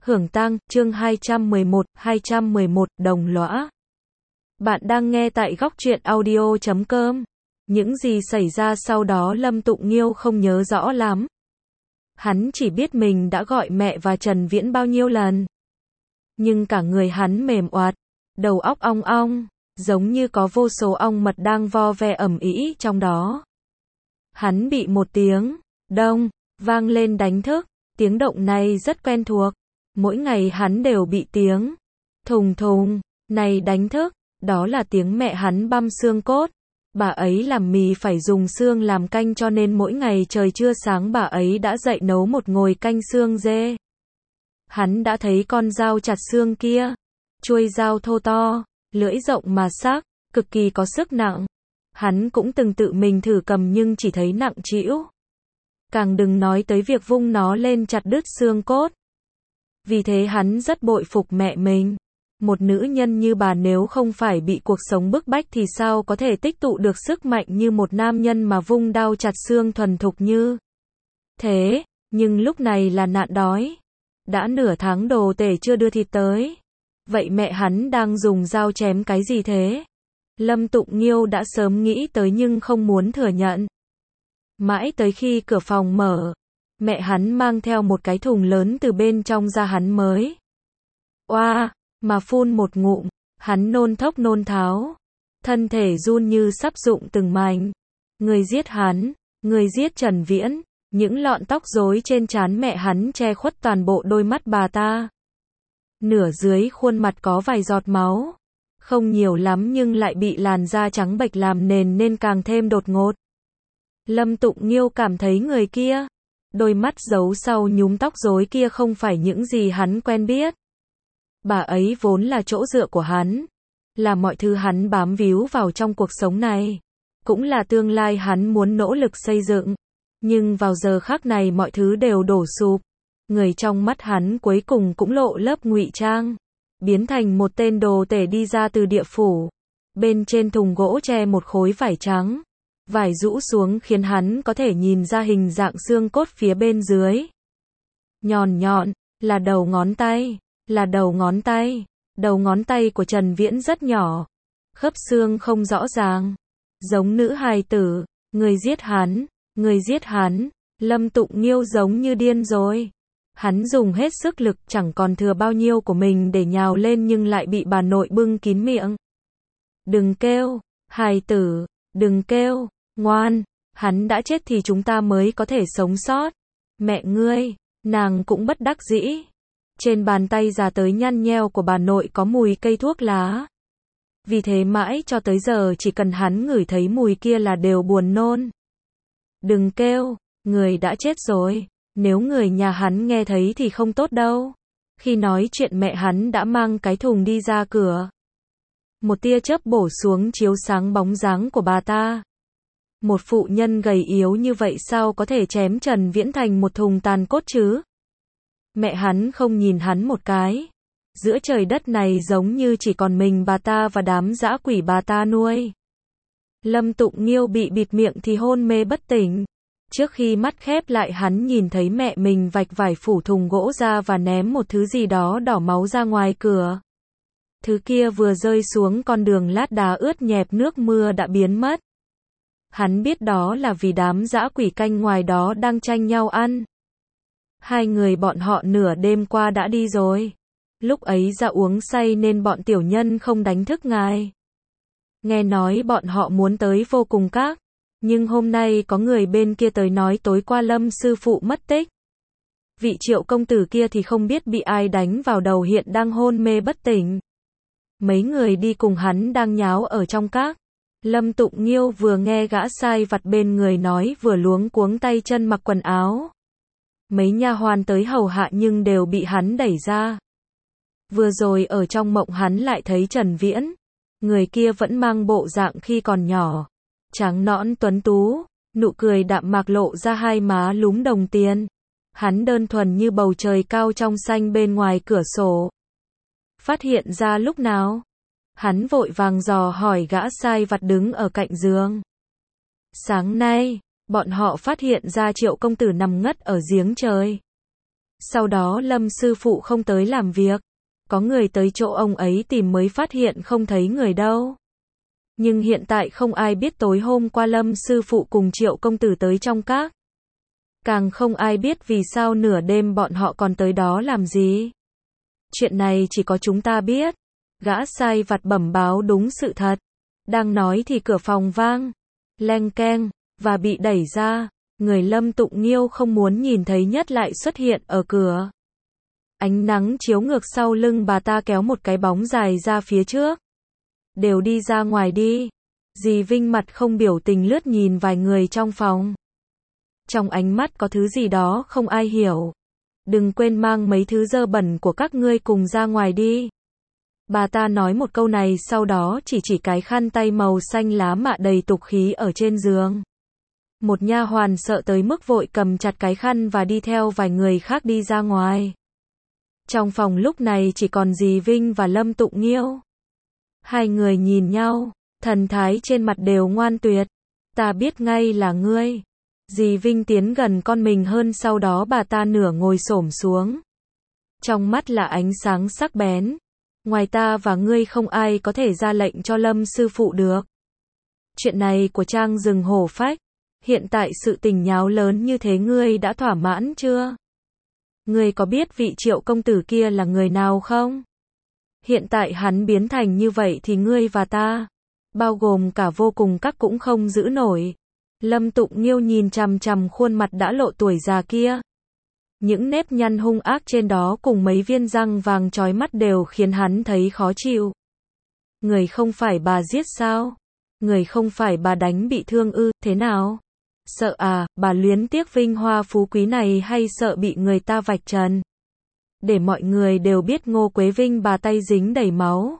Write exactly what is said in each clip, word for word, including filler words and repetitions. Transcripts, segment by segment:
Hưởng tang, chương hai trăm mười một, hai trăm mười một, đồng lõa. Bạn đang nghe tại góc truyện audio chấm com. Những gì xảy ra sau đó Lâm Tụng Nghiêu không nhớ rõ lắm. Hắn chỉ biết mình đã gọi mẹ và Trần Viễn bao nhiêu lần. Nhưng cả người hắn mềm oạt, đầu óc ong ong, giống như có vô số ong mật đang vo ve ầm ĩ trong đó. Hắn bị một tiếng đông vang lên đánh thức, tiếng động này rất quen thuộc. Mỗi ngày hắn đều bị tiếng thùng thùng này đánh thức, đó là tiếng mẹ hắn băm xương cốt. Bà ấy làm mì phải dùng xương làm canh cho nên mỗi ngày trời chưa sáng bà ấy đã dậy nấu một nồi canh xương dê. Hắn đã thấy con dao chặt xương kia, chuôi dao thô to, lưỡi rộng mà sắc, cực kỳ có sức nặng. Hắn cũng từng tự mình thử cầm nhưng chỉ thấy nặng trĩu. Càng đừng nói tới việc vung nó lên chặt đứt xương cốt. Vì thế hắn rất bội phục mẹ mình. Một nữ nhân như bà nếu không phải bị cuộc sống bức bách thì sao có thể tích tụ được sức mạnh như một nam nhân mà vung đao chặt xương thuần thục như thế. Nhưng lúc này là nạn đói. Đã nửa tháng đồ tể chưa đưa thịt tới. Vậy mẹ hắn đang dùng dao chém cái gì thế? Lâm Tụng Nghiêu đã sớm nghĩ tới nhưng không muốn thừa nhận. Mãi tới khi cửa phòng mở, mẹ hắn mang theo một cái thùng lớn từ bên trong ra hắn mới oa, mà phun một ngụm, hắn nôn thốc nôn tháo, thân thể run như sắp rụng từng mảnh. Người giết hắn, người giết Trần Viễn, những lọn tóc rối trên trán mẹ hắn che khuất toàn bộ đôi mắt bà ta. Nửa dưới khuôn mặt có vài giọt máu, không nhiều lắm nhưng lại bị làn da trắng bệch làm nền nên càng thêm đột ngột. Lâm Tụng Nghiêu cảm thấy người kia, đôi mắt giấu sau nhúm tóc rối kia không phải những gì hắn quen biết. Bà ấy vốn là chỗ dựa của hắn, là mọi thứ hắn bám víu vào trong cuộc sống này, cũng là tương lai hắn muốn nỗ lực xây dựng. Nhưng vào giờ khắc này mọi thứ đều đổ sụp. Người trong mắt hắn cuối cùng cũng lộ lớp ngụy trang, biến thành một tên đồ tể đi ra từ địa phủ. Bên trên thùng gỗ che một khối vải trắng. Vải rũ xuống khiến hắn có thể nhìn ra hình dạng xương cốt phía bên dưới. Nhọn nhọn, là đầu ngón tay, là đầu ngón tay. Đầu ngón tay của Trần Viễn rất nhỏ, khớp xương không rõ ràng, giống nữ hài tử. Người giết hắn, người giết hắn. Lâm Tụng Nghiêu giống như điên rồi. Hắn dùng hết sức lực chẳng còn thừa bao nhiêu của mình để nhào lên nhưng lại bị bà nội bưng kín miệng. Đừng kêu, hài tử, đừng kêu. Ngoan, hắn đã chết thì chúng ta mới có thể sống sót. Mẹ ngươi, nàng cũng bất đắc dĩ. Trên bàn tay già tới nhăn nheo của bà nội có mùi cây thuốc lá. Vì thế mãi cho tới giờ chỉ cần hắn ngửi thấy mùi kia là đều buồn nôn. Đừng kêu, người đã chết rồi. Nếu người nhà hắn nghe thấy thì không tốt đâu. Khi nói chuyện mẹ hắn đã mang cái thùng đi ra cửa. Một tia chớp bổ xuống chiếu sáng bóng dáng của bà ta. Một phụ nhân gầy yếu như vậy sao có thể chém Trần Viễn thành một thùng tàn cốt chứ? Mẹ hắn không nhìn hắn một cái. Giữa trời đất này giống như chỉ còn mình bà ta và đám dã quỷ bà ta nuôi. Lâm Tụng Nghiêu bị bịt miệng thì hôn mê bất tỉnh. Trước khi mắt khép lại hắn nhìn thấy mẹ mình vạch vải phủ thùng gỗ ra và ném một thứ gì đó đỏ máu ra ngoài cửa. Thứ kia vừa rơi xuống con đường lát đá ướt nhẹp nước mưa đã biến mất. Hắn biết đó là vì đám dã quỷ canh ngoài đó đang tranh nhau ăn. Hai người bọn họ nửa đêm qua đã đi rồi. Lúc ấy ra uống say nên bọn tiểu nhân không đánh thức ngài. Nghe nói bọn họ muốn tới vô cùng các. Nhưng hôm nay có người bên kia tới nói tối qua Lâm sư phụ mất tích. Vị Triệu công tử kia thì không biết bị ai đánh vào đầu hiện đang hôn mê bất tỉnh. Mấy người đi cùng hắn đang nháo ở trong các. Lâm Tụng Nghiêu vừa nghe gã sai vặt bên người nói vừa luống cuống tay chân mặc quần áo. Mấy nha hoàn tới hầu hạ nhưng đều bị hắn đẩy ra. Vừa rồi ở trong mộng hắn lại thấy Trần Viễn. Người kia vẫn mang bộ dạng khi còn nhỏ. Trắng nõn tuấn tú, nụ cười đạm mạc lộ ra hai má lúm đồng tiền. Hắn đơn thuần như bầu trời cao trong xanh bên ngoài cửa sổ. Phát hiện ra lúc nào? Hắn vội vàng dò hỏi gã sai vặt đứng ở cạnh giường. Sáng nay, bọn họ phát hiện ra Triệu công tử nằm ngất ở giếng trời. Sau đó Lâm sư phụ không tới làm việc. Có người tới chỗ ông ấy tìm mới phát hiện không thấy người đâu. Nhưng hiện tại không ai biết tối hôm qua Lâm sư phụ cùng Triệu công tử tới trong các. Càng không ai biết vì sao nửa đêm bọn họ còn tới đó làm gì. Chuyện này chỉ có chúng ta biết. Gã sai vặt bẩm báo đúng sự thật. Đang nói thì cửa phòng vang. Leng keng. Và bị đẩy ra. Người Lâm Tụng Nghiêu không muốn nhìn thấy nhất lại xuất hiện ở cửa. Ánh nắng chiếu ngược sau lưng bà ta kéo một cái bóng dài ra phía trước. Đều đi ra ngoài đi. Dì Vinh mặt không biểu tình lướt nhìn vài người trong phòng. Trong ánh mắt có thứ gì đó không ai hiểu. Đừng quên mang mấy thứ dơ bẩn của các ngươi cùng ra ngoài đi. Bà ta nói một câu này sau đó chỉ chỉ cái khăn tay màu xanh lá mạ đầy tục khí ở trên giường. Một nha hoàn sợ tới mức vội cầm chặt cái khăn và đi theo vài người khác đi ra ngoài. Trong phòng lúc này chỉ còn dì Vinh và Lâm Tụng Nghiêu. Hai người nhìn nhau, thần thái trên mặt đều ngoan tuyệt. Ta biết ngay là ngươi. Dì Vinh tiến gần con mình hơn, sau đó bà ta nửa ngồi xổm xuống. Trong mắt là ánh sáng sắc bén. Ngoài ta và ngươi không ai có thể ra lệnh cho Lâm sư phụ được. Chuyện này của Trang rừng hổ phách. Hiện tại sự tình nháo lớn như thế ngươi đã thỏa mãn chưa? Ngươi có biết vị Triệu công tử kia là người nào không? Hiện tại hắn biến thành như vậy thì ngươi và ta, bao gồm cả vô cùng các cũng không giữ nổi. Lâm Tụng Nghiêu nhìn chằm chằm khuôn mặt đã lộ tuổi già kia. Những nếp nhăn hung ác trên đó cùng mấy viên răng vàng chói mắt đều khiến hắn thấy khó chịu. Người không phải bà giết sao? Người không phải bà đánh bị thương ư, thế nào? Sợ à, bà luyến tiếc vinh hoa phú quý này hay sợ bị người ta vạch trần? Để mọi người đều biết Ngô Quế Vinh bà tay dính đầy máu.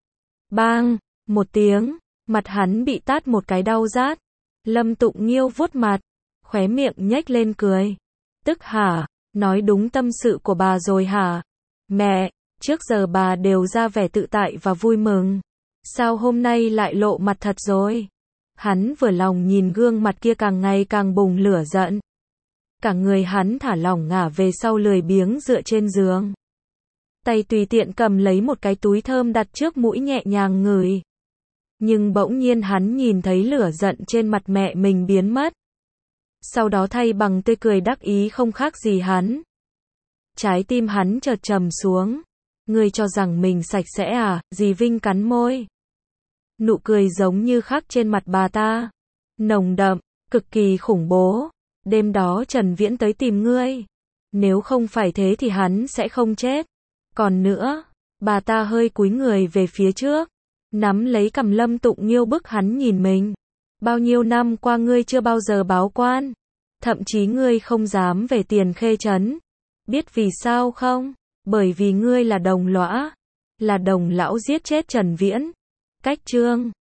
Bang! Một tiếng, mặt hắn bị tát một cái đau rát. Lâm Tụng Nghiêu vuốt mặt, khóe miệng nhếch lên cười. Tức hả? Nói đúng tâm sự của bà rồi hả? Mẹ, trước giờ bà đều ra vẻ tự tại và vui mừng. Sao hôm nay lại lộ mặt thật rồi? Hắn vừa lòng nhìn gương mặt kia càng ngày càng bùng lửa giận. Cả người hắn thả lỏng ngả về sau lười biếng dựa trên giường. Tay tùy tiện cầm lấy một cái túi thơm đặt trước mũi nhẹ nhàng ngửi. Nhưng bỗng nhiên hắn nhìn thấy lửa giận trên mặt mẹ mình biến mất. Sau đó thay bằng tươi cười đắc ý không khác gì hắn. Trái tim hắn chợt trầm xuống. Ngươi cho rằng mình sạch sẽ à? Dì Vinh cắn môi. Nụ cười giống như khắc trên mặt bà ta. Nồng đậm, cực kỳ khủng bố. Đêm đó Trần Viễn tới tìm ngươi. Nếu không phải thế thì hắn sẽ không chết. Còn nữa, bà ta hơi cúi người về phía trước. Nắm lấy cằm Lâm Tụng Nghiêu bức hắn nhìn mình. Bao nhiêu năm qua ngươi chưa bao giờ báo quan. Thậm chí ngươi không dám về Tiền Khê trấn. Biết vì sao không? Bởi vì ngươi là đồng lõa. Là đồng lão giết chết Trần Viễn. Cách chương